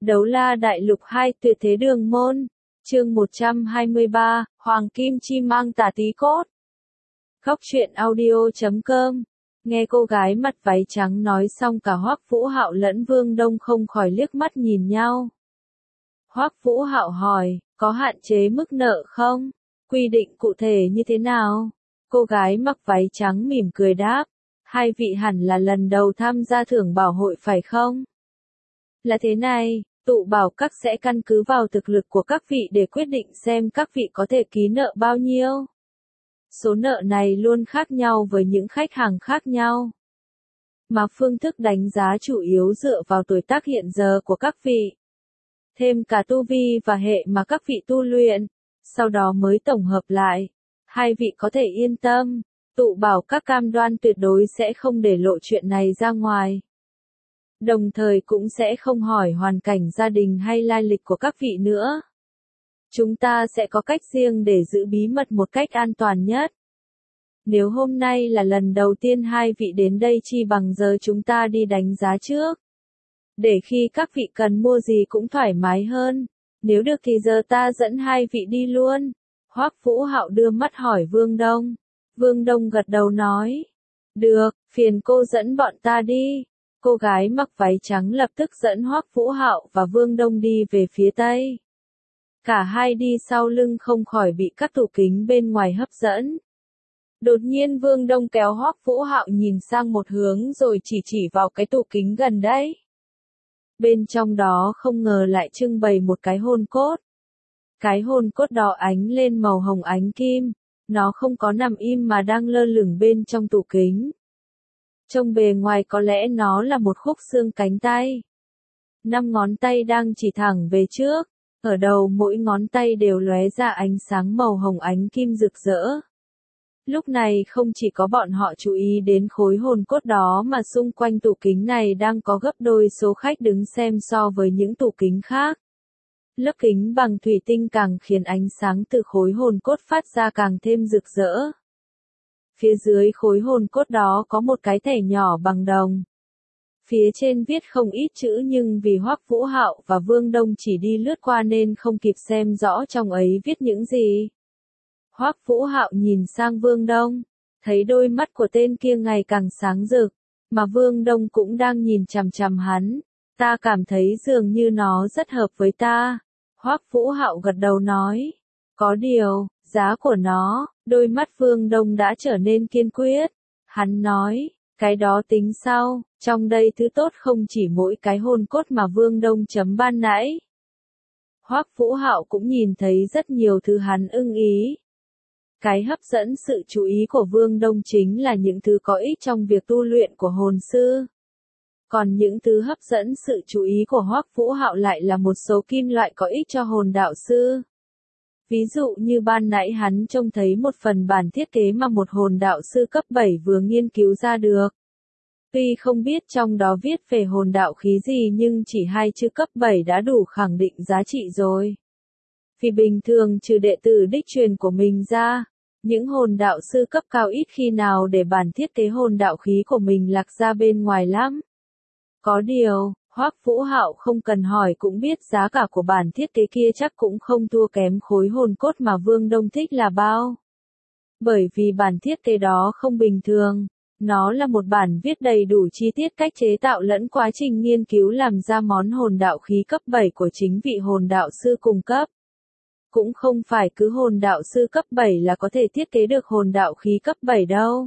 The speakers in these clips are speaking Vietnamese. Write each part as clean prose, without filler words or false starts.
Đấu la đại lục 2 tuyệt thế đường môn. Chương 123, Hoàng Kim Chi mang tà tí cốt. Khóc chuyện audio.com. Nghe cô gái mặt váy trắng nói xong, cả Hoắc Vũ Hạo lẫn Vương Đông không khỏi liếc mắt nhìn nhau. Hoắc Vũ Hạo hỏi, có hạn chế mức nợ không? Quy định cụ thể như thế nào? Cô gái mặc váy trắng mỉm cười đáp, hai vị hẳn là lần đầu tham gia thưởng bảo hội phải không? Là thế này, tụ bảo các sẽ căn cứ vào thực lực của các vị để quyết định xem các vị có thể ký nợ bao nhiêu. Số nợ này luôn khác nhau với những khách hàng khác nhau. Mà phương thức đánh giá chủ yếu dựa vào tuổi tác hiện giờ của các vị. Thêm cả tu vi và hệ mà các vị tu luyện, sau đó mới tổng hợp lại. Hai vị có thể yên tâm, tụ bảo các cam đoan tuyệt đối sẽ không để lộ chuyện này ra ngoài. Đồng thời cũng sẽ không hỏi hoàn cảnh gia đình hay lai lịch của các vị nữa. Chúng ta sẽ có cách riêng để giữ bí mật một cách an toàn nhất. Nếu hôm nay là lần đầu tiên hai vị đến đây, chi bằng giờ chúng ta đi đánh giá trước. Để khi các vị cần mua gì cũng thoải mái hơn. Nếu được thì giờ ta dẫn hai vị đi luôn. Hoắc Vũ Hạo đưa mắt hỏi Vương Đông. Vương Đông gật đầu nói. Được, phiền cô dẫn bọn ta đi. Cô gái mặc váy trắng lập tức dẫn Hoắc Vũ Hạo và Vương Đông đi về phía tây. Cả hai đi sau lưng không khỏi bị các tủ kính bên ngoài hấp dẫn. Đột nhiên Vương Đông kéo Hoắc Vũ Hạo nhìn sang một hướng rồi chỉ vào cái tủ kính gần đấy. Bên trong đó không ngờ lại trưng bày một cái hồn cốt. Cái hồn cốt đó ánh lên màu hồng ánh kim, nó không có nằm im mà đang lơ lửng bên trong tủ kính. Trông bề ngoài có lẽ nó là một khúc xương cánh tay. 5 ngón tay đang chỉ thẳng về trước, ở đầu mỗi ngón tay đều lóe ra ánh sáng màu hồng ánh kim rực rỡ. Lúc này không chỉ có bọn họ chú ý đến khối hồn cốt đó mà xung quanh tủ kính này đang có gấp đôi số khách đứng xem so với những tủ kính khác. Lớp kính bằng thủy tinh càng khiến ánh sáng từ khối hồn cốt phát ra càng thêm rực rỡ. Phía dưới khối hồn cốt đó có một cái thẻ nhỏ bằng đồng. Phía trên viết không ít chữ nhưng vì Hoắc Vũ Hạo và Vương Đông chỉ đi lướt qua nên không kịp xem rõ trong ấy viết những gì. Hoắc Vũ Hạo nhìn sang Vương Đông, thấy đôi mắt của tên kia ngày càng sáng rực, mà Vương Đông cũng đang nhìn chằm chằm hắn. Ta cảm thấy dường như nó rất hợp với ta. Hoắc Vũ Hạo gật đầu nói. Có điều, giá của nó, đôi mắt Vương Đông đã trở nên kiên quyết. Hắn nói, cái đó tính sau, trong đây thứ tốt không chỉ mỗi cái hồn cốt mà Vương Đông chấm ban nãy. Hoắc Vũ Hạo cũng nhìn thấy rất nhiều thứ hắn ưng ý. Cái hấp dẫn sự chú ý của Vương Đông chính là những thứ có ích trong việc tu luyện của hồn sư. Còn những thứ hấp dẫn sự chú ý của Hoắc Vũ Hạo lại là một số kim loại có ích cho hồn đạo sư. Ví dụ như ban nãy hắn trông thấy một phần bản thiết kế mà một hồn đạo sư cấp 7 vừa nghiên cứu ra được. Tuy không biết trong đó viết về hồn đạo khí gì nhưng chỉ 2 chữ cấp 7 đã đủ khẳng định giá trị rồi. Vì bình thường trừ đệ tử đích truyền của mình ra, những hồn đạo sư cấp cao ít khi nào để bản thiết kế hồn đạo khí của mình lạc ra bên ngoài lắm. Có điều, Hoắc Vũ Hạo không cần hỏi cũng biết giá cả của bản thiết kế kia chắc cũng không thua kém khối hồn cốt mà Vương Đông thích là bao. Bởi vì bản thiết kế đó không bình thường, nó là một bản viết đầy đủ chi tiết cách chế tạo lẫn quá trình nghiên cứu làm ra món hồn đạo khí cấp 7 của chính vị hồn đạo sư cung cấp. Cũng không phải cứ hồn đạo sư cấp 7 là có thể thiết kế được hồn đạo khí cấp 7 đâu.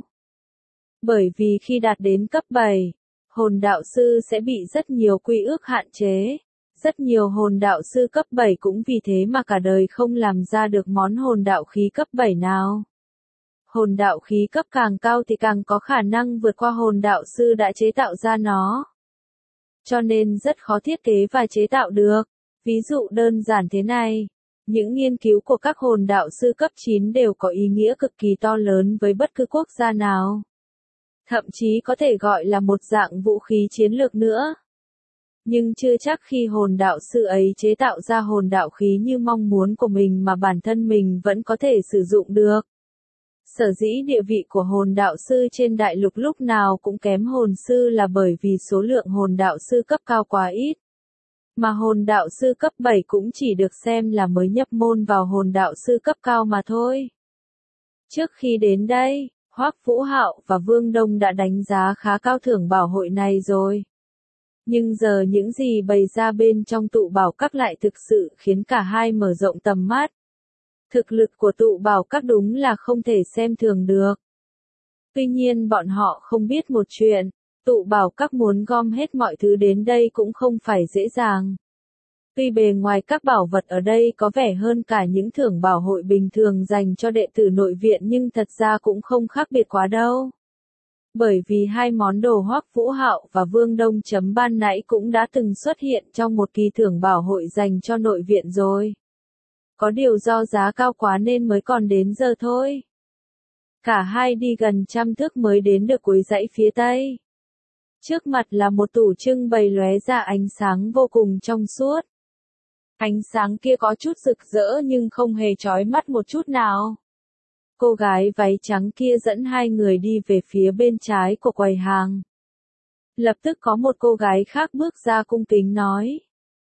Bởi vì khi đạt đến cấp 7, hồn đạo sư sẽ bị rất nhiều quy ước hạn chế. Rất nhiều hồn đạo sư cấp 7 cũng vì thế mà cả đời không làm ra được món hồn đạo khí cấp 7 nào. Hồn đạo khí cấp càng cao thì càng có khả năng vượt qua hồn đạo sư đã chế tạo ra nó. Cho nên rất khó thiết kế và chế tạo được. Ví dụ đơn giản thế này. Những nghiên cứu của các hồn đạo sư cấp 9 đều có ý nghĩa cực kỳ to lớn với bất cứ quốc gia nào. Thậm chí có thể gọi là một dạng vũ khí chiến lược nữa. Nhưng chưa chắc khi hồn đạo sư ấy chế tạo ra hồn đạo khí như mong muốn của mình mà bản thân mình vẫn có thể sử dụng được. Sở dĩ địa vị của hồn đạo sư trên đại lục lúc nào cũng kém hồn sư là bởi vì số lượng hồn đạo sư cấp cao quá ít. Mà hồn đạo sư cấp 7 cũng chỉ được xem là mới nhập môn vào hồn đạo sư cấp cao mà thôi. Trước khi đến đây, Hoắc Vũ Hạo và Vương Đông đã đánh giá khá cao thưởng bảo hội này rồi. Nhưng giờ những gì bày ra bên trong tụ bảo các lại thực sự khiến cả hai mở rộng tầm mắt. Thực lực của tụ bảo các đúng là không thể xem thường được. Tuy nhiên bọn họ không biết một chuyện, tụ bảo các muốn gom hết mọi thứ đến đây cũng không phải dễ dàng. Tuy bề ngoài các bảo vật ở đây có vẻ hơn cả những thưởng bảo hội bình thường dành cho đệ tử nội viện nhưng thật ra cũng không khác biệt quá đâu. Bởi vì hai món đồ Hoắc Vũ Hạo và Vương Đông chấm ban nãy cũng đã từng xuất hiện trong một kỳ thưởng bảo hội dành cho nội viện rồi. Có điều do giá cao quá nên mới còn đến giờ thôi. Cả hai đi gần 100 thước mới đến được cuối dãy phía tây. Trước mặt là một tủ trưng bày lóe ra ánh sáng vô cùng trong suốt. Ánh sáng kia có chút rực rỡ nhưng không hề chói mắt một chút nào. Cô gái váy trắng kia dẫn hai người đi về phía bên trái của quầy hàng. Lập tức có một cô gái khác bước ra cung kính nói.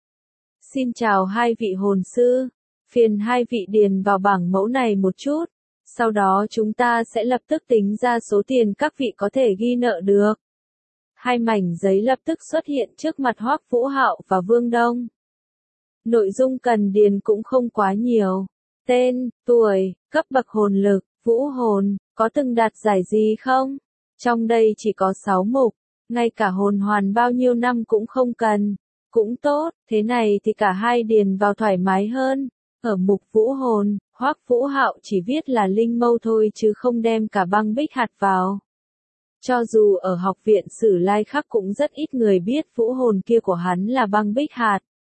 Xin chào hai vị hồn sư, phiền hai vị điền vào bảng mẫu này một chút, sau đó chúng ta sẽ lập tức tính ra số tiền các vị có thể ghi nợ được. Hai mảnh giấy lập tức xuất hiện trước mặt Hoắc Vũ Hạo và Vương Đông. Nội dung cần điền cũng không quá nhiều. Tên, tuổi, cấp bậc hồn lực, vũ hồn, có từng đạt giải gì không? Trong đây chỉ có 6 mục, ngay cả hồn hoàn bao nhiêu năm cũng không cần. Cũng tốt, thế này thì cả hai điền vào thoải mái hơn. Ở mục vũ hồn, Hoắc Vũ Hạo chỉ viết là linh mâu thôi chứ không đem cả băng bích hạt vào. Cho dù ở học viện Sử Lai Khắc cũng rất ít người biết vũ hồn kia của hắn là băng bích hạt.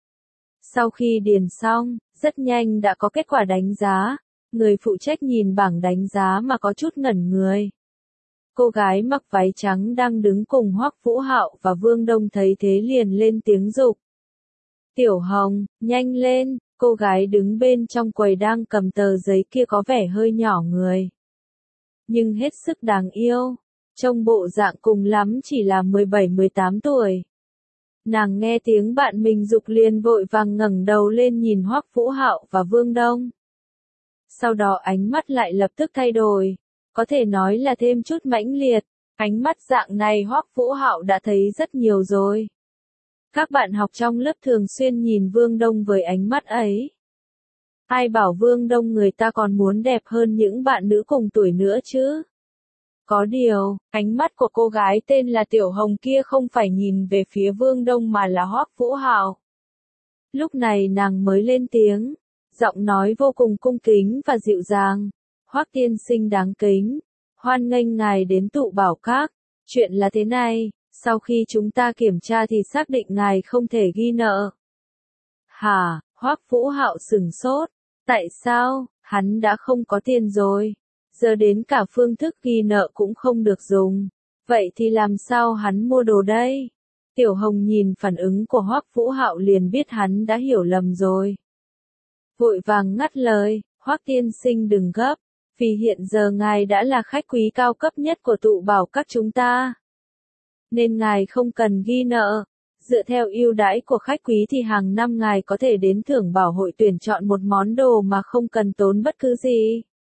Sau khi điền xong, rất nhanh đã có kết quả đánh giá. Người phụ trách nhìn bảng đánh giá mà có chút ngẩn người. Cô gái mặc váy trắng đang đứng cùng Hoắc Vũ Hạo và Vương Đông thấy thế liền lên tiếng giục. Tiểu Hồng, nhanh lên, cô gái đứng bên trong quầy đang cầm tờ giấy kia có vẻ hơi nhỏ người. Nhưng hết sức đáng yêu, trông bộ dạng cùng lắm chỉ là 17-18 tuổi. Nàng nghe tiếng bạn mình giục liền vội vàng ngẩng đầu lên nhìn Hoắc Vũ Hạo và Vương Đông. Sau đó ánh mắt lại lập tức thay đổi, có thể nói là thêm chút mãnh liệt, ánh mắt dạng này Hoắc Vũ Hạo đã thấy rất nhiều rồi. Các bạn học trong lớp thường xuyên nhìn Vương Đông với ánh mắt ấy. Ai bảo Vương Đông người ta còn muốn đẹp hơn những bạn nữ cùng tuổi nữa chứ? Có điều, ánh mắt của cô gái tên là Tiểu Hồng kia không phải nhìn về phía Vương Đông mà là Hoắc Vũ Hạo. Lúc này nàng mới lên tiếng, giọng nói vô cùng cung kính và dịu dàng. Hoắc tiên sinh đáng kính, hoan nghênh ngài đến tụ bảo các. Chuyện là thế này, sau khi chúng ta kiểm tra thì xác định ngài không thể ghi nợ. Hả? Hoắc Vũ Hạo sửng sốt. Tại sao? Hắn đã không có tiền rồi. Giờ đến cả phương thức ghi nợ cũng không được dùng. Vậy thì làm sao hắn mua đồ đây? Tiểu Hồng nhìn phản ứng của Hoắc Vũ Hạo liền biết hắn đã hiểu lầm rồi. Vội vàng ngắt lời, Hoắc tiên sinh đừng gấp, vì hiện giờ ngài đã là khách quý cao cấp nhất của tụ bảo các chúng ta. Nên ngài không cần ghi nợ. Dựa theo ưu đãi của khách quý thì hàng năm ngài có thể đến thưởng bảo hội tuyển chọn một món đồ mà không cần tốn bất cứ gì.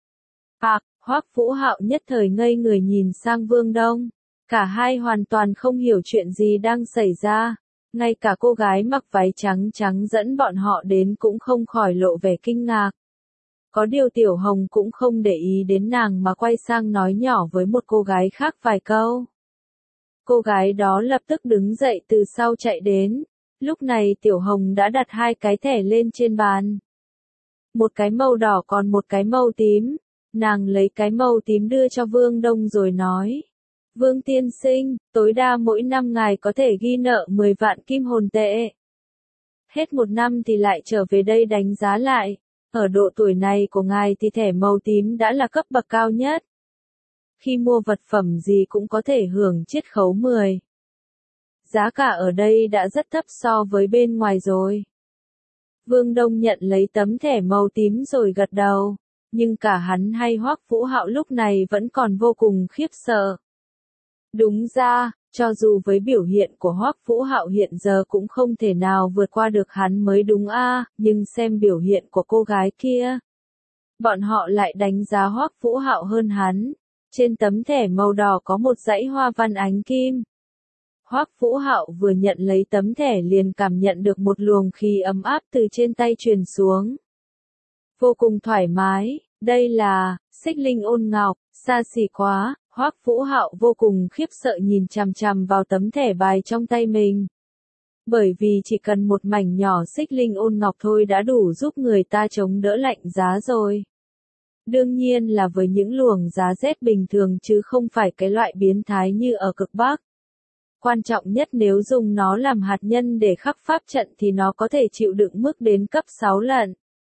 Hoắc Vũ Hạo nhất thời ngây người nhìn sang Vương Đông. Cả hai hoàn toàn không hiểu chuyện gì đang xảy ra. Ngay cả cô gái mặc váy trắng trắng dẫn bọn họ đến cũng không khỏi lộ vẻ kinh ngạc. Có điều Tiểu Hồng cũng không để ý đến nàng mà quay sang nói nhỏ với một cô gái khác vài câu. Cô gái đó lập tức đứng dậy từ sau chạy đến. Lúc này Tiểu Hồng đã đặt hai cái thẻ lên trên bàn. Một cái màu đỏ còn một cái màu tím. Nàng lấy cái màu tím đưa cho Vương Đông rồi nói. Vương tiên sinh, tối đa mỗi năm ngài có thể ghi nợ 10 vạn kim hồn tệ. Hết một năm thì lại trở về đây đánh giá lại. Ở độ tuổi này của ngài thì thẻ màu tím đã là cấp bậc cao nhất. Khi mua vật phẩm gì cũng có thể hưởng chiết khấu 10. Giá cả ở đây đã rất thấp so với bên ngoài rồi. Vương Đông nhận lấy tấm thẻ màu tím rồi gật đầu. Nhưng cả hắn hay Hoắc Vũ Hạo lúc này vẫn còn vô cùng khiếp sợ. Đúng ra, Cho dù với biểu hiện của Hoắc Vũ Hạo hiện giờ cũng không thể nào vượt qua được hắn mới đúng a, nhưng xem biểu hiện của cô gái kia. Bọn họ lại đánh giá Hoắc Vũ Hạo hơn hắn. Trên tấm thẻ màu đỏ có một dãy hoa văn ánh kim. Hoắc Vũ Hạo vừa nhận lấy tấm thẻ liền cảm nhận được một luồng khí ấm áp từ trên tay truyền xuống. Vô cùng thoải mái, đây là Xích Linh Ôn Ngọc, xa xỉ quá. Hoắc Vũ Hạo vô cùng khiếp sợ nhìn chằm chằm vào tấm thẻ bài trong tay mình. Bởi vì chỉ cần một mảnh nhỏ Xích Linh Ôn Ngọc thôi đã đủ giúp người ta chống đỡ lạnh giá rồi. Đương nhiên là với những luồng giá rét bình thường chứ không phải cái loại biến thái như ở cực Bắc. Quan trọng nhất nếu dùng nó làm hạt nhân để khắc pháp trận thì nó có thể chịu đựng mức đến cấp 6 lần.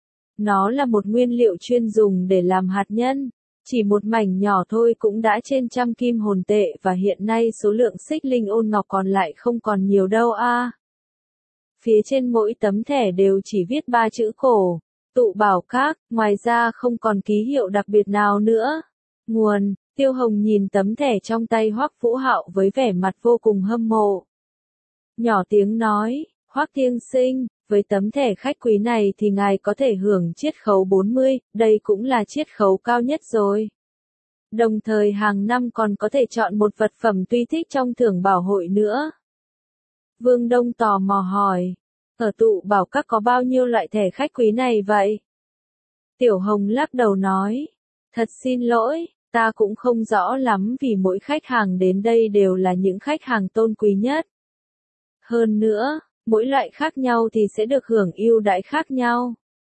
Nó là một nguyên liệu chuyên dùng để làm hạt nhân. Chỉ một mảnh nhỏ thôi cũng đã trên 100 kim hồn tệ và hiện nay số lượng Xích Linh Ôn Ngọc còn lại không còn nhiều đâu a. Phía trên mỗi tấm thẻ đều chỉ viết 3 chữ cổ, Tụ Bảo Các, ngoài ra không còn ký hiệu đặc biệt nào nữa. Nguồn, Tiêu Hồng nhìn tấm thẻ trong tay Hoắc Vũ Hạo với vẻ mặt vô cùng hâm mộ. Nhỏ tiếng nói, Hoắc tiên sinh, với tấm thẻ khách quý này thì ngài có thể hưởng chiết khấu 40, đây cũng là chiết khấu cao nhất rồi. Đồng thời hàng năm còn có thể chọn một vật phẩm tùy thích trong thưởng bảo hội nữa. Vương Đông tò mò hỏi, ở Tụ Bảo Các có bao nhiêu loại thẻ khách quý này vậy? Tiểu Hồng lắc đầu nói, thật xin lỗi, ta cũng không rõ lắm vì mỗi khách hàng đến đây đều là những khách hàng tôn quý nhất. Hơn nữa, mỗi loại khác nhau thì sẽ được hưởng ưu đãi khác nhau.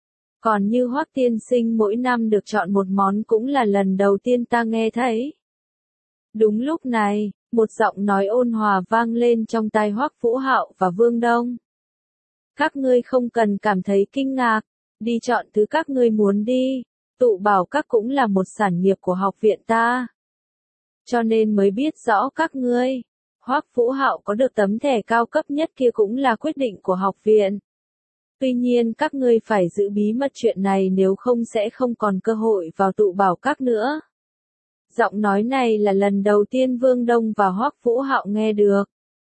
Còn như Hoắc tiên sinh mỗi năm được chọn một món cũng là lần đầu tiên ta nghe thấy. Đúng lúc này, một giọng nói ôn hòa vang lên trong tai Hoắc Vũ Hạo và Vương Đông. Các ngươi không cần cảm thấy kinh ngạc, đi chọn thứ các ngươi muốn đi, Tụ Bảo Các cũng là một sản nghiệp của học viện ta. Cho nên mới biết rõ các ngươi. Hoắc Vũ Hạo có được tấm thẻ cao cấp nhất kia cũng là quyết định của học viện. Tuy nhiên các ngươi phải giữ bí mật chuyện này nếu không sẽ không còn cơ hội vào Tụ Bảo Các nữa. Giọng nói này là lần đầu tiên Vương Đông và Hoắc Vũ Hạo nghe được.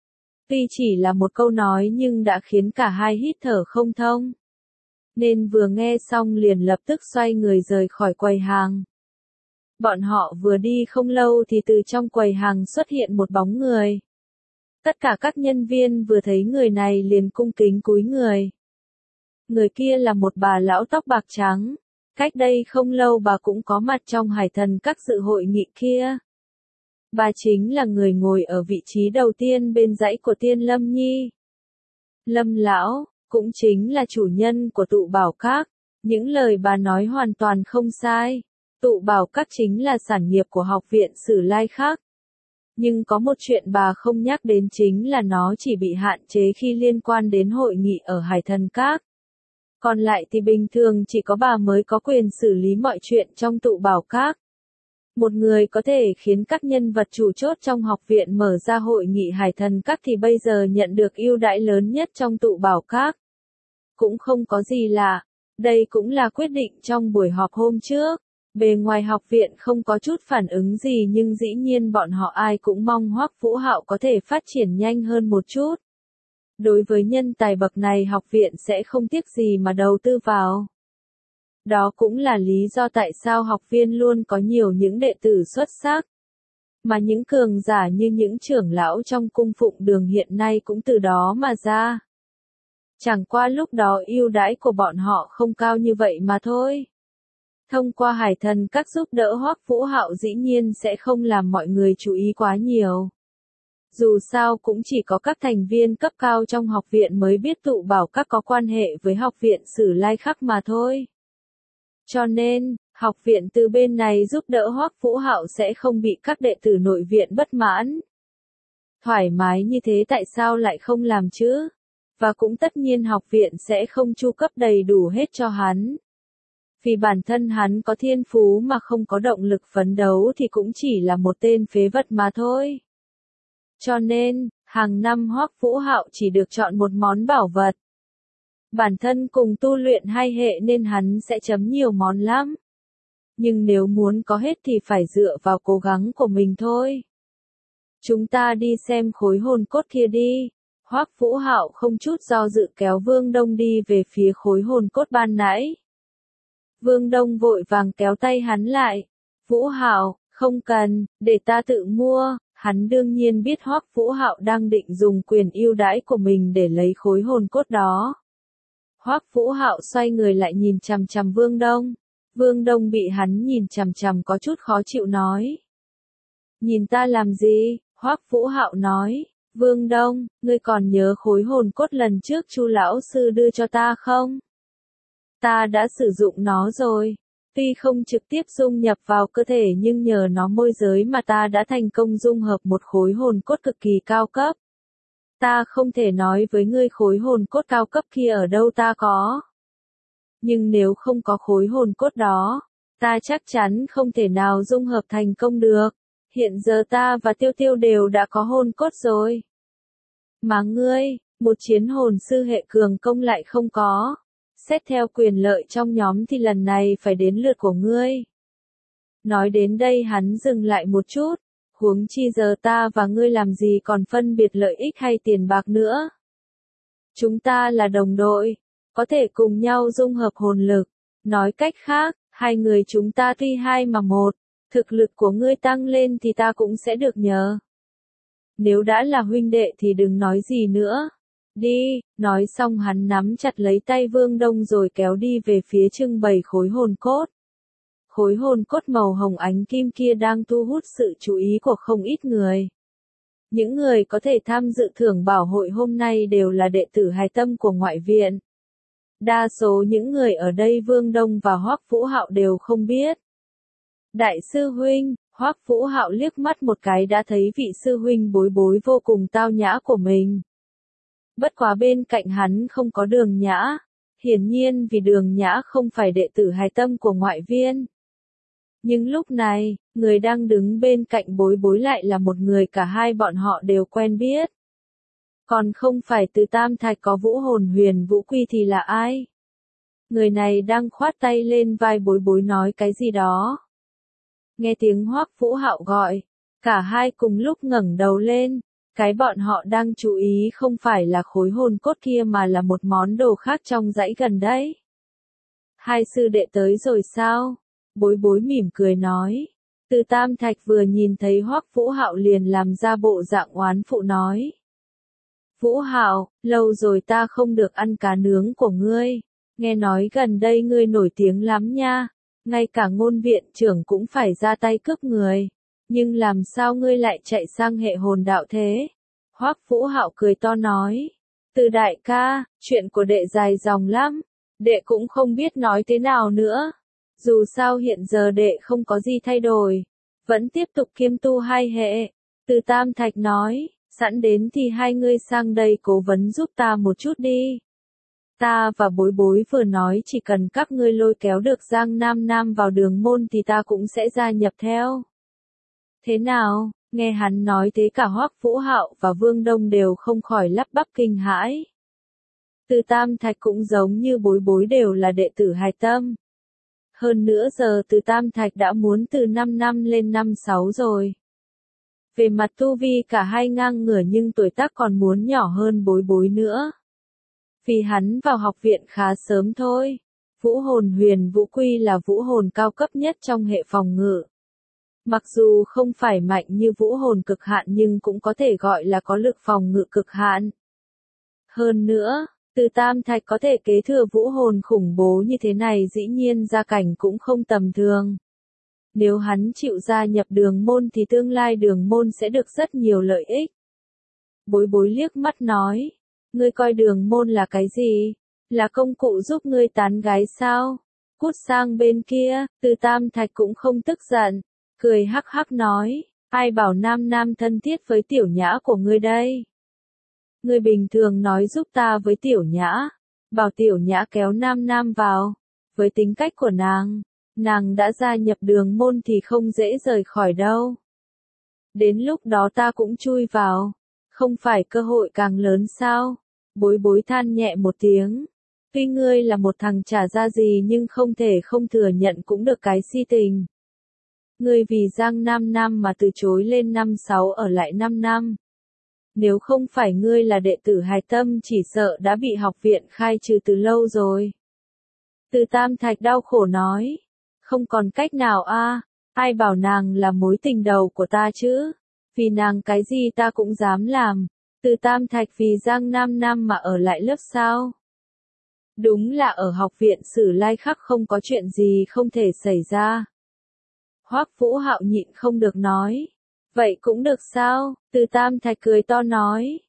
Tuy chỉ là một câu nói nhưng đã khiến cả hai hít thở không thông. Nên vừa nghe xong liền lập tức xoay người rời khỏi quầy hàng. Bọn họ vừa đi không lâu thì từ trong quầy hàng xuất hiện một bóng người. Tất cả các nhân viên vừa thấy người này liền cung kính cúi người. Người kia là một bà lão tóc bạc trắng. Cách đây không lâu bà cũng có mặt trong Hải Thần Các dự hội nghị kia. Bà chính là người ngồi ở vị trí đầu tiên bên dãy của Tiên Lâm Nhi. Lâm lão, cũng chính là chủ nhân của Tụ Bảo Các. Những lời bà nói hoàn toàn không sai. Tụ Bảo Các chính là sản nghiệp của học viện Sử Lai Khắc. Nhưng có một chuyện bà không nhắc đến chính là nó chỉ bị hạn chế khi liên quan đến hội nghị ở Hải Thần Các. Còn lại thì bình thường chỉ có bà mới có quyền xử lý mọi chuyện trong Tụ Bảo Các. Một người có thể khiến các nhân vật chủ chốt trong học viện mở ra hội nghị Hải Thần Các thì bây giờ nhận được ưu đãi lớn nhất trong Tụ Bảo Các. Cũng không có gì lạ, đây cũng là quyết định trong buổi họp hôm trước. Bề ngoài học viện không có chút phản ứng gì nhưng dĩ nhiên bọn họ ai cũng mong Hoắc Vũ Hạo có thể phát triển nhanh hơn một chút. Đối với nhân tài bậc này học viện sẽ không tiếc gì mà đầu tư vào. Đó cũng là lý do tại sao học viên luôn có nhiều những đệ tử xuất sắc. Mà những cường giả như những trưởng lão trong cung phụng đường hiện nay cũng từ đó mà ra. Chẳng qua lúc đó ưu đãi của bọn họ không cao như vậy mà thôi. Thông qua Hải Thần Các giúp đỡ Hoắc Vũ Hạo dĩ nhiên sẽ không làm mọi người chú ý quá nhiều. Dù sao cũng chỉ có các thành viên cấp cao trong học viện mới biết Tụ Bảo Các có quan hệ với học viện Sử Lai Khắc mà thôi. Cho nên, học viện từ bên này giúp đỡ Hoắc Vũ Hạo sẽ không bị các đệ tử nội viện bất mãn. Thoải mái như thế tại sao lại không làm chứ? Và cũng tất nhiên học viện sẽ không chu cấp đầy đủ hết cho hắn. Vì bản thân hắn có thiên phú mà không có động lực phấn đấu thì cũng chỉ là một tên phế vật mà thôi. Cho nên, hàng năm Hoắc Vũ Hạo chỉ được chọn một món bảo vật. Bản thân cùng tu luyện hai hệ nên hắn sẽ chấm nhiều món lắm. Nhưng nếu muốn có hết thì phải dựa vào cố gắng của mình thôi. Chúng ta đi xem khối hồn cốt kia đi. Hoắc Vũ Hạo không chút do dự kéo Vương Đông đi về phía khối hồn cốt ban nãy. Vương Đông vội vàng kéo tay hắn lại. Vũ Hạo, không cần, để ta tự mua. Hắn đương nhiên biết Hoắc Vũ Hạo đang định dùng quyền ưu đãi của mình để lấy khối hồn cốt đó. Hoắc Vũ Hạo xoay người lại nhìn chằm chằm Vương Đông. Vương Đông bị hắn nhìn chằm chằm có chút khó chịu nói. Nhìn ta làm gì? Hoắc Vũ Hạo nói. Vương Đông, ngươi còn nhớ khối hồn cốt lần trước Chu lão sư đưa cho ta không? Ta đã sử dụng nó rồi. Tuy không trực tiếp dung nhập vào cơ thể nhưng nhờ nó môi giới mà ta đã thành công dung hợp một khối hồn cốt cực kỳ cao cấp. Ta không thể nói với ngươi khối hồn cốt cao cấp kia ở đâu ta có. Nhưng nếu không có khối hồn cốt đó, ta chắc chắn không thể nào dung hợp thành công được. Hiện giờ ta và Tiêu Tiêu đều đã có hồn cốt rồi. Mà ngươi, một chiến hồn sư hệ cường công lại không có. Xét theo quyền lợi trong nhóm thì lần này phải đến lượt của ngươi. Nói đến đây hắn dừng lại một chút. Huống chi giờ ta và ngươi làm gì còn phân biệt lợi ích hay tiền bạc nữa. Chúng ta là đồng đội, có thể cùng nhau dung hợp hồn lực. Nói cách khác, hai người chúng ta tuy hai mà một, thực lực của ngươi tăng lên thì ta cũng sẽ được nhờ. Nếu đã là huynh đệ thì đừng nói gì nữa. Đi, nói xong hắn nắm chặt lấy tay Vương Đông rồi kéo đi về phía trưng bày khối hồn cốt. Khối hồn cốt màu hồng ánh kim kia đang thu hút sự chú ý của không ít người. Những người có thể tham dự thưởng bảo hội hôm nay đều là đệ tử hài tâm của ngoại viện. Đa số những người ở đây Vương Đông và Hoắc Vũ Hạo đều không biết. Đại sư huynh, Hoắc Vũ Hạo liếc mắt một cái đã thấy vị sư huynh bối bối vô cùng tao nhã của mình. Bất quá bên cạnh hắn không có Đường Nhã, hiển nhiên vì Đường Nhã không phải đệ tử hài tâm của ngoại viên. Nhưng lúc này, người đang đứng bên cạnh bối bối lại là một người cả hai bọn họ đều quen biết. Còn không phải từ Tam Thạch có Vũ Hồn Huyền Vũ Quy thì là ai? Người này đang khoát tay lên vai bối bối nói cái gì đó. Nghe tiếng Hoắc Vũ Hạo gọi, cả hai cùng lúc ngẩng đầu lên. Cái bọn họ đang chú ý không phải là khối hồn cốt kia mà là một món đồ khác trong dãy gần đấy. Hai sư đệ tới rồi sao? Bối bối mỉm cười nói. Từ Tam Thạch vừa nhìn thấy Hoắc Vũ Hạo liền làm ra bộ dạng oán phụ nói. Vũ Hạo, lâu rồi ta không được ăn cá nướng của ngươi. Nghe nói gần đây ngươi nổi tiếng lắm nha. Ngay cả ngôn viện trưởng cũng phải ra tay cướp người. Nhưng làm sao ngươi lại chạy sang hệ hồn đạo thế? Hoắc Vũ Hạo cười to nói. Từ đại ca, chuyện của đệ dài dòng lắm. Đệ cũng không biết nói thế nào nữa. Dù sao hiện giờ đệ không có gì thay đổi. Vẫn tiếp tục kiêm tu hai hệ. Từ Tam Thạch nói, sẵn đến thì hai ngươi sang đây cố vấn giúp ta một chút đi. Ta và bối bối vừa nói chỉ cần các ngươi lôi kéo được Giang Nam Nam vào đường môn thì ta cũng sẽ gia nhập theo. Thế nào, nghe hắn nói thế cả Hoắc Vũ Hạo và Vương Đông đều không khỏi lắp bắp kinh hãi. Từ Tam Thạch cũng giống như bối bối đều là đệ tử hài tâm. Hơn nữa giờ từ Tam Thạch đã muốn từ 5 năm lên 5-6 rồi. Về mặt tu vi cả hai ngang ngửa nhưng tuổi tác còn muốn nhỏ hơn bối bối nữa. Vì hắn vào học viện khá sớm thôi. Vũ hồn huyền vũ quy là vũ hồn cao cấp nhất trong hệ phòng ngự. Mặc dù không phải mạnh như vũ hồn cực hạn nhưng cũng có thể gọi là có lực phòng ngự cực hạn. Hơn nữa, từ Tam Thạch có thể kế thừa vũ hồn khủng bố như thế này dĩ nhiên gia cảnh cũng không tầm thường. Nếu hắn chịu gia nhập đường môn thì tương lai đường môn sẽ được rất nhiều lợi ích. Bối bối liếc mắt nói, ngươi coi đường môn là cái gì? Là công cụ giúp ngươi tán gái sao? Cút sang bên kia, từ Tam Thạch cũng không tức giận, cười hắc hắc nói, ai bảo Nam Nam thân thiết với Tiểu Nhã của ngươi đây? Ngươi bình thường nói giúp ta với Tiểu Nhã, bảo Tiểu Nhã kéo Nam Nam vào, với tính cách của nàng đã gia nhập đường môn thì không dễ rời khỏi đâu. Đến lúc đó ta cũng chui vào, không phải cơ hội càng lớn sao? Bối bối than nhẹ một tiếng. Tuy ngươi là một thằng chả ra gì nhưng không thể không thừa nhận cũng được cái si tình. Ngươi vì Giang Nam Nam mà từ chối lên năm 6 ở lại 5 năm. Nếu không phải ngươi là đệ tử hài tâm chỉ sợ đã bị học viện khai trừ từ lâu rồi. Từ Tam Thạch đau khổ nói. Không còn cách nào a, ai bảo nàng là mối tình đầu của ta chứ. Vì nàng cái gì ta cũng dám làm. Từ Tam Thạch vì Giang Nam Nam mà ở lại lớp sao? Đúng là ở học viện Sử Lai Khắc không có chuyện gì không thể xảy ra. Hoắc Vũ Hạo nhịn không được nói. Vậy cũng được sao? Từ Tam Thạch cười to nói.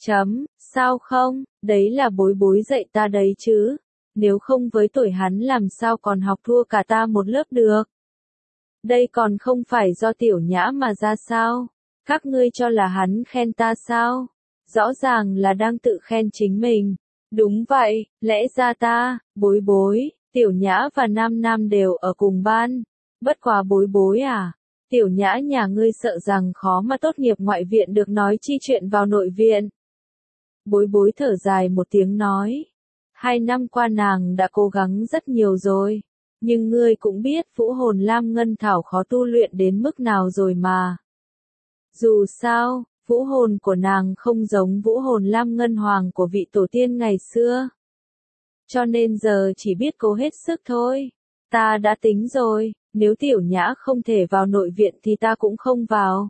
Sao không? Đấy là bối bối dạy ta đấy chứ. Nếu không với tuổi hắn làm sao còn học thua cả ta một lớp được. Đây còn không phải do Tiểu Nhã mà ra sao? Các ngươi cho là hắn khen ta sao? Rõ ràng là đang tự khen chính mình. Đúng vậy, lẽ ra ta, bối bối, Tiểu Nhã và Nam Nam đều ở cùng ban. Bất quá bối bối à? Tiểu Nhã nhà ngươi sợ rằng khó mà tốt nghiệp ngoại viện được nói chi chuyện vào nội viện. Bối bối thở dài một tiếng nói. 2 năm qua nàng đã cố gắng rất nhiều rồi. Nhưng ngươi cũng biết Vũ Hồn Lam Ngân Thảo khó tu luyện đến mức nào rồi mà. Dù sao, vũ hồn của nàng không giống Vũ Hồn Lam Ngân Hoàng của vị tổ tiên ngày xưa. Cho nên giờ chỉ biết cố hết sức thôi. Ta đã tính rồi, nếu Tiểu Nhã không thể vào nội viện thì ta cũng không vào.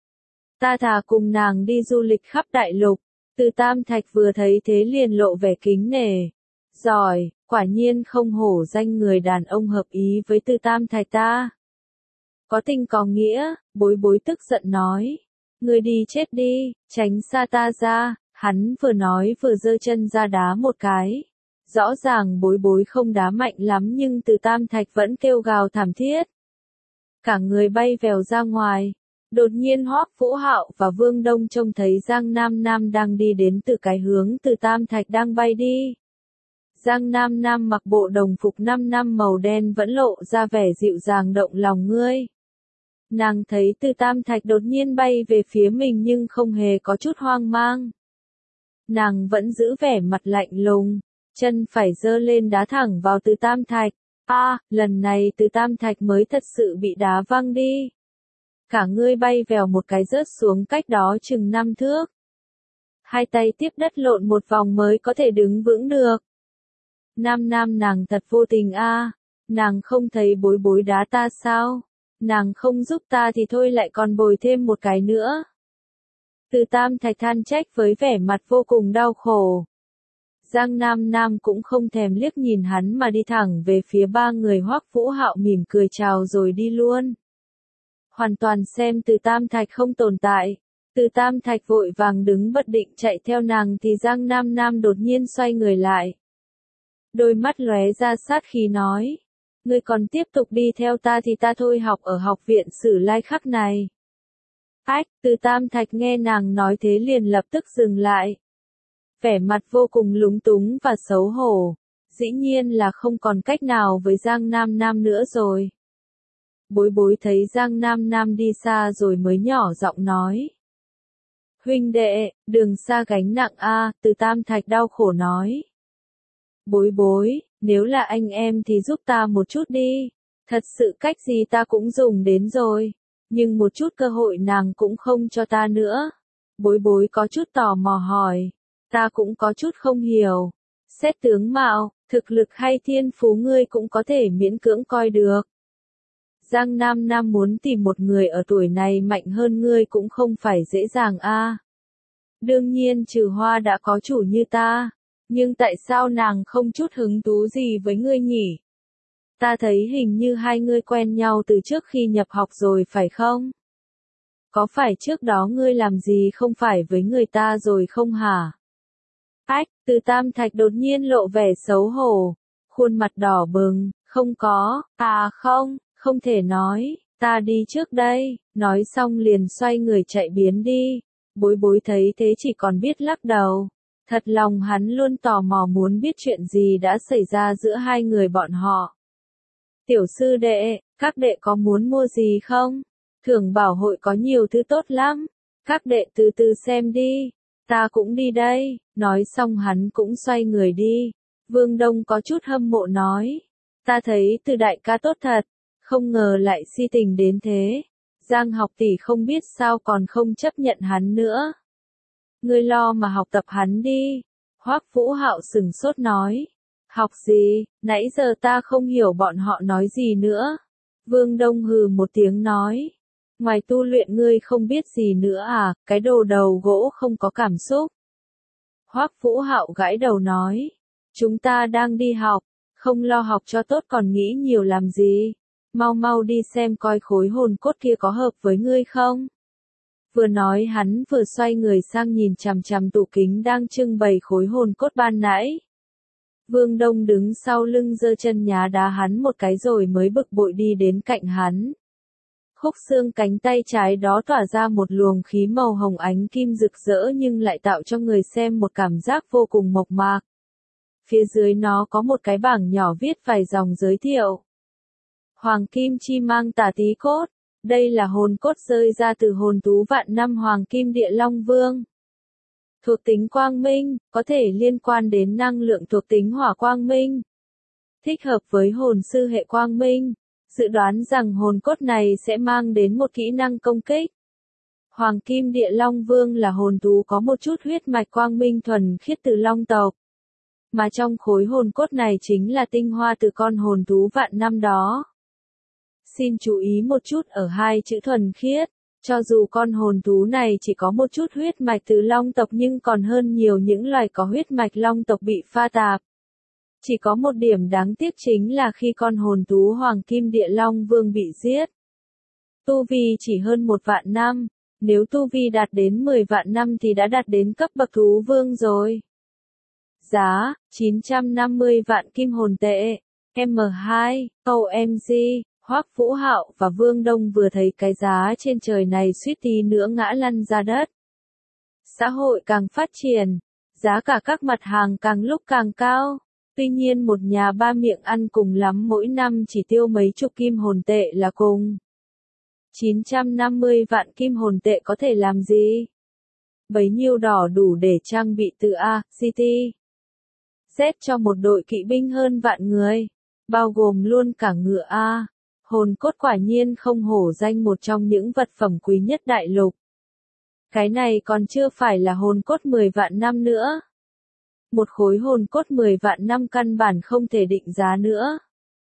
Ta thà cùng nàng đi du lịch khắp đại lục. Từ Tam Thạch vừa thấy thế liền lộ vẻ kính nể. Giỏi, quả nhiên không hổ danh người đàn ông hợp ý với Từ Tam Thạch ta. Có tình có nghĩa, bối bối tức giận nói. Ngươi đi chết đi, tránh xa ta ra, hắn vừa nói vừa giơ chân ra đá một cái. Rõ ràng bối bối không đá mạnh lắm nhưng Từ Tam Thạch vẫn kêu gào thảm thiết. Cả người bay vèo ra ngoài. Đột nhiên Hoắc Vũ Hạo và Vương Đông trông thấy Giang Nam Nam đang đi đến từ cái hướng Từ Tam Thạch đang bay đi. Giang Nam Nam mặc bộ đồng phục 5 năm màu đen vẫn lộ ra vẻ dịu dàng động lòng ngươi. Nàng thấy Từ Tam Thạch đột nhiên bay về phía mình nhưng không hề có chút hoang mang. Nàng vẫn giữ vẻ mặt lạnh lùng, chân phải giơ lên đá thẳng vào Từ Tam Thạch. Lần này Từ Tam Thạch mới thật sự bị đá văng đi. Cả ngươi bay vèo một cái rớt xuống cách đó chừng 5 thước. Hai tay tiếp đất lộn một vòng mới có thể đứng vững được. Nam nàng thật vô tình nàng không thấy bối bối đá ta sao? Nàng không giúp ta thì thôi lại còn bồi thêm một cái nữa. Từ Tam Thạch than trách với vẻ mặt vô cùng đau khổ. Giang Nam Nam cũng không thèm liếc nhìn hắn mà đi thẳng về phía 3 người. Hoắc Vũ Hạo mỉm cười chào rồi đi luôn. Hoàn toàn xem Từ Tam Thạch không tồn tại. Từ Tam Thạch vội vàng đứng bất định chạy theo nàng thì Giang Nam Nam đột nhiên xoay người lại. Đôi mắt lóe ra sát khí nói. Ngươi còn tiếp tục đi theo ta thì ta thôi học ở học viện Sử Lai Khắc này. Từ Tam Thạch nghe nàng nói thế liền lập tức dừng lại. Vẻ mặt vô cùng lúng túng và xấu hổ. Dĩ nhiên là không còn cách nào với Giang Nam Nam nữa rồi. Bối bối thấy Giang Nam Nam đi xa rồi mới nhỏ giọng nói. Huynh đệ, đường xa gánh nặng Từ Tam Thạch đau khổ nói. Bối bối, nếu là anh em thì giúp ta một chút đi. Thật sự cách gì ta cũng dùng đến rồi. Nhưng một chút cơ hội nàng cũng không cho ta nữa. Bối bối có chút tò mò hỏi. Ta cũng có chút không hiểu. Xét tướng mạo, thực lực hay thiên phú ngươi cũng có thể miễn cưỡng coi được. Giang Nam Nam muốn tìm một người ở tuổi này mạnh hơn ngươi cũng không phải dễ dàng Đương nhiên Trừ Hoa đã có chủ như ta. Nhưng tại sao nàng không chút hứng thú gì với ngươi nhỉ? Ta thấy hình như hai ngươi quen nhau từ trước khi nhập học rồi phải không? Có phải trước đó ngươi làm gì không phải với người ta rồi không hả? Từ Tam Thạch đột nhiên lộ vẻ xấu hổ. Khuôn mặt đỏ bừng, không có, không thể nói, ta đi trước đây, nói xong liền xoay người chạy biến đi. Bối bối thấy thế chỉ còn biết lắc đầu. Thật lòng hắn luôn tò mò muốn biết chuyện gì đã xảy ra giữa hai người bọn họ. Tiểu sư đệ, các đệ có muốn mua gì không? Thưởng bảo hội có nhiều thứ tốt lắm. Các đệ từ từ xem đi. Ta cũng đi đây. Nói xong hắn cũng xoay người đi. Vương Đông có chút hâm mộ nói. Ta thấy Từ đại ca tốt thật. Không ngờ lại si tình đến thế. Giang học tỷ không biết sao còn không chấp nhận hắn nữa. Ngươi lo mà học tập hắn đi. Hoắc Vũ Hạo sừng sốt nói. Học gì, nãy giờ ta không hiểu bọn họ nói gì nữa. Vương Đông hừ một tiếng nói. Ngoài tu luyện ngươi không biết gì nữa à, cái đồ đầu gỗ không có cảm xúc. Hoắc Vũ Hạo gãi đầu nói. Chúng ta đang đi học, không lo học cho tốt còn nghĩ nhiều làm gì. Mau mau đi xem coi khối hồn cốt kia có hợp với ngươi không. Vừa nói hắn vừa xoay người sang nhìn chằm chằm tủ kính đang trưng bày khối hồn cốt ban nãy. Vương Đông đứng sau lưng giơ chân nhá đá hắn một cái rồi mới bực bội đi đến cạnh hắn. Khúc xương cánh tay trái đó tỏa ra một luồng khí màu hồng ánh kim rực rỡ nhưng lại tạo cho người xem một cảm giác vô cùng mộc mạc. Phía dưới nó có một cái bảng nhỏ viết vài dòng giới thiệu. Hoàng kim chi mang tà tí cốt. Đây là hồn cốt rơi ra từ hồn thú vạn năm Hoàng Kim Địa Long Vương. Thuộc tính quang minh, có thể liên quan đến năng lượng thuộc tính hỏa quang minh. Thích hợp với hồn sư hệ quang minh. Dự đoán rằng hồn cốt này sẽ mang đến một kỹ năng công kích. Hoàng Kim Địa Long Vương là hồn thú có một chút huyết mạch quang minh thuần khiết từ long tộc. Mà trong khối hồn cốt này chính là tinh hoa từ con hồn thú vạn năm đó. Xin chú ý một chút ở hai chữ thuần khiết, cho dù con hồn thú này chỉ có một chút huyết mạch từ long tộc nhưng còn hơn nhiều những loài có huyết mạch long tộc bị pha tạp. Chỉ có một điểm đáng tiếc chính là khi con hồn thú Hoàng Kim Địa Long Vương bị giết. Tu vi chỉ hơn 1 vạn năm, nếu tu vi đạt đến 10 vạn năm thì đã đạt đến cấp bậc thú vương rồi. Giá, 950 vạn kim hồn tệ, M2, OMG. Hoắc Vũ Hạo và Vương Đông vừa thấy cái giá trên trời này suýt tí nữa ngã lăn ra đất. Xã hội càng phát triển, giá cả các mặt hàng càng lúc càng cao. Tuy nhiên một nhà ba miệng ăn cùng lắm mỗi năm chỉ tiêu mấy chục kim hồn tệ là cùng. 950 vạn kim hồn tệ có thể làm gì? Bấy nhiêu đỏ đủ để trang bị từ A, CT, Z cho một đội kỵ binh hơn vạn người, bao gồm luôn cả ngựa A. Hồn cốt quả nhiên không hổ danh một trong những vật phẩm quý nhất đại lục. Cái này còn chưa phải là hồn cốt 10 vạn năm nữa. Một khối hồn cốt 10 vạn năm căn bản không thể định giá nữa.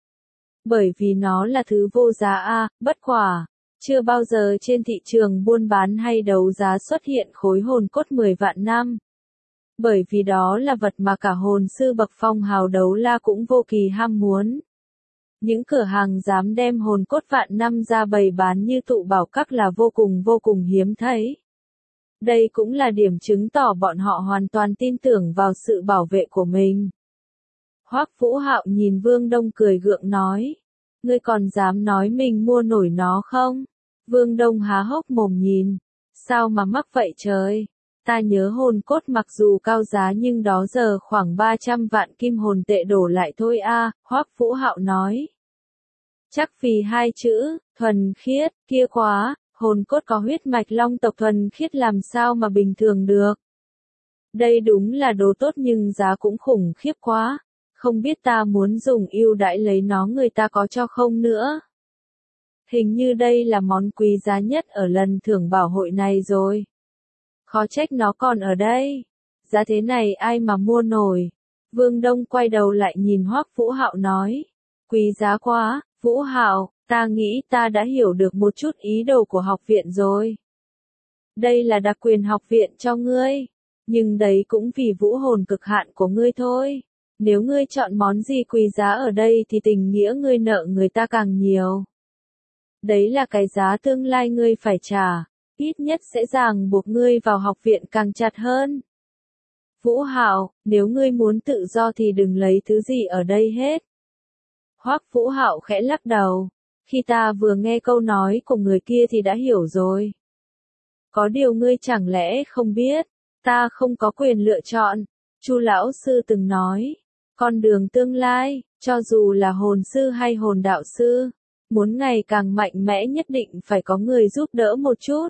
Bởi vì nó là thứ vô giá a, bất quả. Chưa bao giờ trên thị trường buôn bán hay đấu giá xuất hiện khối hồn cốt 10 vạn năm. Bởi vì đó là vật mà cả hồn sư bậc phong hào đấu la cũng vô kỳ ham muốn. Những cửa hàng dám đem hồn cốt vạn năm ra bày bán như tụ bảo các là vô cùng hiếm thấy. Đây cũng là điểm chứng tỏ bọn họ hoàn toàn tin tưởng vào sự bảo vệ của mình. Hoắc Vũ Hạo nhìn Vương Đông cười gượng nói. Ngươi còn dám nói mình mua nổi nó không? Vương Đông há hốc mồm nhìn. Sao mà mắc vậy trời? Ta nhớ hồn cốt mặc dù cao giá nhưng đó giờ khoảng 300 vạn kim hồn tệ đổ lại thôi a, Hoắc Vũ Hạo nói. Chắc vì hai chữ, thuần khiết, kia quá, hồn cốt có huyết mạch long tộc thuần khiết làm sao mà bình thường được. Đây đúng là đồ tốt nhưng giá cũng khủng khiếp quá, không biết ta muốn dùng ưu đãi lấy nó người ta có cho không nữa. Hình như đây là món quý giá nhất ở lần thưởng bảo hội này rồi. Khó trách nó còn ở đây. Giá thế này ai mà mua nổi. Vương Đông quay đầu lại nhìn Hoắc Vũ Hạo nói. Quý giá quá, Vũ Hạo, ta nghĩ ta đã hiểu được một chút ý đồ của học viện rồi. Đây là đặc quyền học viện cho ngươi. Nhưng đấy cũng vì vũ hồn cực hạn của ngươi thôi. Nếu ngươi chọn món gì quý giá ở đây thì tình nghĩa ngươi nợ người ta càng nhiều. Đấy là cái giá tương lai ngươi phải trả. Ít nhất sẽ ràng buộc ngươi vào học viện càng chặt hơn. Vũ Hạo, nếu ngươi muốn tự do thì đừng lấy thứ gì ở đây hết. Hoắc Vũ Hạo khẽ lắc đầu. Khi ta vừa nghe câu nói của người kia thì đã hiểu rồi. Có điều ngươi chẳng lẽ không biết, ta không có quyền lựa chọn. Chu lão sư từng nói, con đường tương lai, cho dù là hồn sư hay hồn đạo sư, muốn ngày càng mạnh mẽ nhất định phải có người giúp đỡ một chút.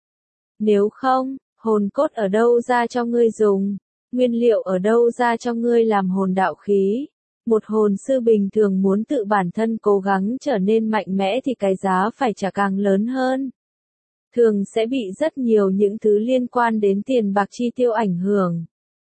Nếu không, hồn cốt ở đâu ra cho ngươi dùng, nguyên liệu ở đâu ra cho ngươi làm hồn đạo khí. Một hồn sư bình thường muốn tự bản thân cố gắng trở nên mạnh mẽ thì cái giá phải trả càng lớn hơn. Thường sẽ bị rất nhiều những thứ liên quan đến tiền bạc chi tiêu ảnh hưởng.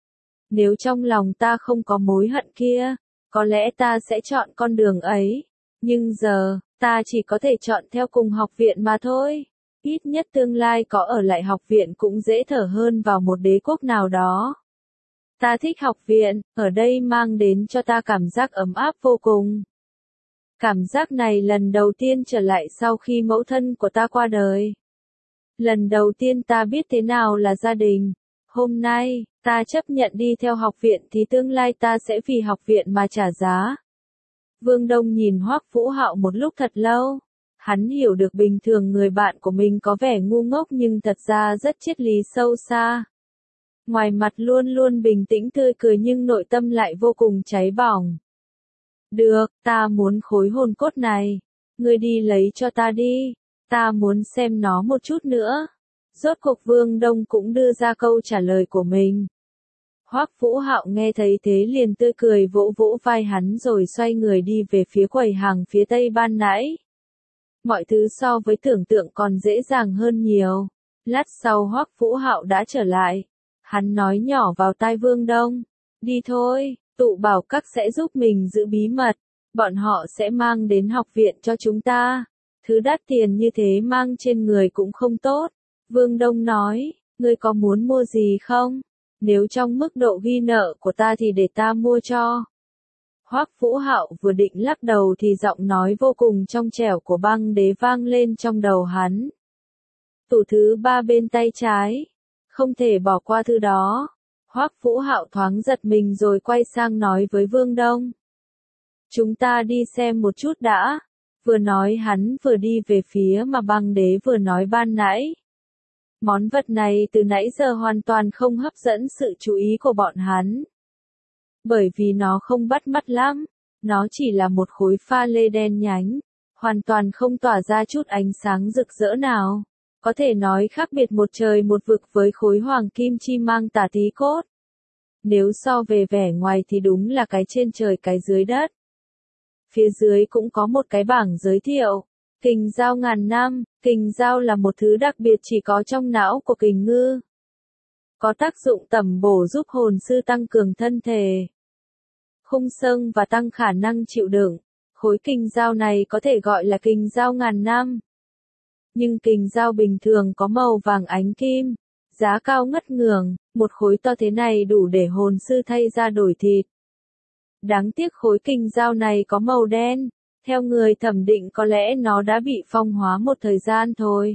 Nếu trong lòng ta không có mối hận kia, có lẽ ta sẽ chọn con đường ấy. Nhưng giờ, ta chỉ có thể chọn theo cùng học viện mà thôi. Ít nhất tương lai có ở lại học viện cũng dễ thở hơn vào một đế quốc nào đó. Ta thích học viện, ở đây mang đến cho ta cảm giác ấm áp vô cùng. Cảm giác này lần đầu tiên trở lại sau khi mẫu thân của ta qua đời. Lần đầu tiên ta biết thế nào là gia đình. Hôm nay, ta chấp nhận đi theo học viện thì tương lai ta sẽ vì học viện mà trả giá. Vương Đông nhìn Hoắc Vũ Hạo một lúc thật lâu. Hắn hiểu được bình thường người bạn của mình có vẻ ngu ngốc nhưng thật ra rất triết lý sâu xa. Ngoài mặt luôn luôn bình tĩnh tươi cười nhưng nội tâm lại vô cùng cháy bỏng. Được, ta muốn khối hồn cốt này. Ngươi đi lấy cho ta đi. Ta muốn xem nó một chút nữa. Rốt cuộc Vương Đông cũng đưa ra câu trả lời của mình. Hoắc Vũ Hạo nghe thấy thế liền tươi cười vỗ vỗ vai hắn rồi xoay người đi về phía quầy hàng phía tây ban nãy. Mọi thứ so với tưởng tượng còn dễ dàng hơn nhiều. Lát sau Hoắc Vũ Hạo đã trở lại. Hắn nói nhỏ vào tai Vương Đông. Đi thôi, tụ bảo các sẽ giúp mình giữ bí mật. Bọn họ sẽ mang đến học viện cho chúng ta. Thứ đắt tiền như thế mang trên người cũng không tốt. Vương Đông nói, ngươi có muốn mua gì không? Nếu trong mức độ ghi nợ của ta thì để ta mua cho. Hoắc Vũ Hạo vừa định lắc đầu thì giọng nói vô cùng trong trẻo của Băng Đế vang lên trong đầu hắn. Tủ thứ 3 bên tay trái. Không thể bỏ qua thứ đó. Hoắc Vũ Hạo thoáng giật mình rồi quay sang nói với Vương Đông. Chúng ta đi xem một chút đã. Vừa nói hắn vừa đi về phía mà Băng Đế vừa nói ban nãy. Món vật này từ nãy giờ hoàn toàn không hấp dẫn sự chú ý của bọn hắn. Bởi vì nó không bắt mắt lắm, nó chỉ là một khối pha lê đen nhánh, hoàn toàn không tỏa ra chút ánh sáng rực rỡ nào. Có thể nói khác biệt một trời một vực với khối hoàng kim chi mang tà tí cốt. Nếu so về vẻ ngoài thì đúng là cái trên trời cái dưới đất. Phía dưới cũng có một cái bảng giới thiệu. Kình dao ngàn năm, kình dao là một thứ đặc biệt chỉ có trong não của kình ngư. Có tác dụng tẩm bổ giúp hồn sư tăng cường thân thể, khung xương và tăng khả năng chịu đựng. Khối kình dao này có thể gọi là kình dao ngàn năm. Nhưng kình dao bình thường có màu vàng ánh kim, giá cao ngất ngường, một khối to thế này đủ để hồn sư thay ra đổi thịt. Đáng tiếc khối kình dao này có màu đen. Theo người thẩm định có lẽ nó đã bị phong hóa một thời gian thôi.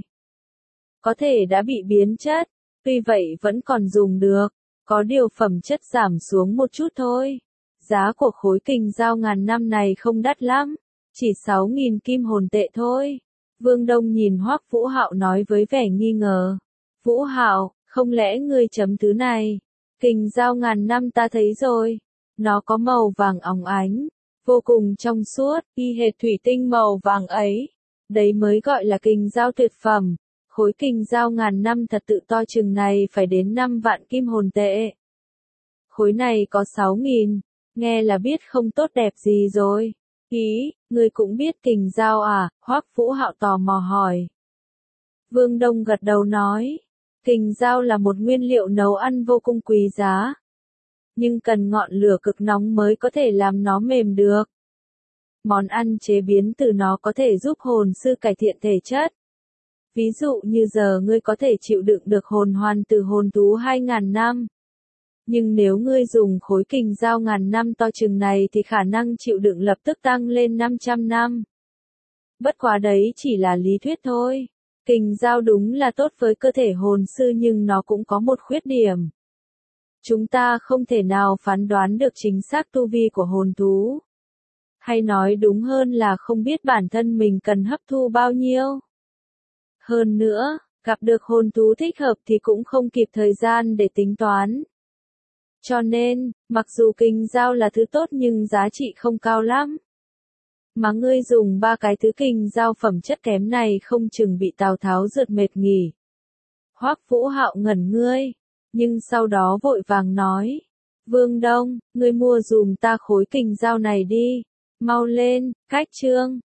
Có thể đã bị biến chất, tuy vậy vẫn còn dùng được, có điều phẩm chất giảm xuống một chút thôi. Giá của khối kình dao ngàn năm này không đắt lắm, chỉ 6.000 kim hồn tệ thôi. Vương Đông nhìn Hoắc Vũ Hạo nói với vẻ nghi ngờ. Vũ Hạo, không lẽ ngươi chấm thứ này? Kình dao ngàn năm ta thấy rồi, nó có màu vàng óng ánh. Vô cùng trong suốt, y hệt thủy tinh màu vàng ấy. Đấy mới gọi là kình dao tuyệt phẩm. Khối kình dao ngàn năm thật tự to chừng này phải đến 5 vạn kim hồn tệ. Khối này có 6.000, nghe là biết không tốt đẹp gì rồi. Ý, ngươi cũng biết kình dao à? Hoắc Vũ Hạo tò mò hỏi. Vương Đông gật đầu nói, kình dao là một nguyên liệu nấu ăn vô cùng quý giá. Nhưng cần ngọn lửa cực nóng mới có thể làm nó mềm được. Món ăn chế biến từ nó có thể giúp hồn sư cải thiện thể chất. Ví dụ như giờ ngươi có thể chịu đựng được hồn hoàn từ hồn thú 2.000 năm. Nhưng nếu ngươi dùng khối kình dao ngàn năm to chừng này thì khả năng chịu đựng lập tức tăng lên 500 năm. Bất quá đấy chỉ là lý thuyết thôi. Kình dao đúng là tốt với cơ thể hồn sư nhưng nó cũng có một khuyết điểm. Chúng ta không thể nào phán đoán được chính xác tu vi của hồn thú. Hay nói đúng hơn là không biết bản thân mình cần hấp thu bao nhiêu. Hơn nữa, gặp được hồn thú thích hợp thì cũng không kịp thời gian để tính toán. Cho nên, mặc dù kình dao là thứ tốt nhưng giá trị không cao lắm. Mà ngươi dùng 3 cái thứ kình dao phẩm chất kém này không chừng bị Tào Tháo rượt mệt nghỉ. Hoắc Vũ Hạo ngẩn ngươi. Nhưng sau đó vội vàng nói, Vương Đông, ngươi mua dùm ta khối kình dao này đi. Mau lên, cách chương.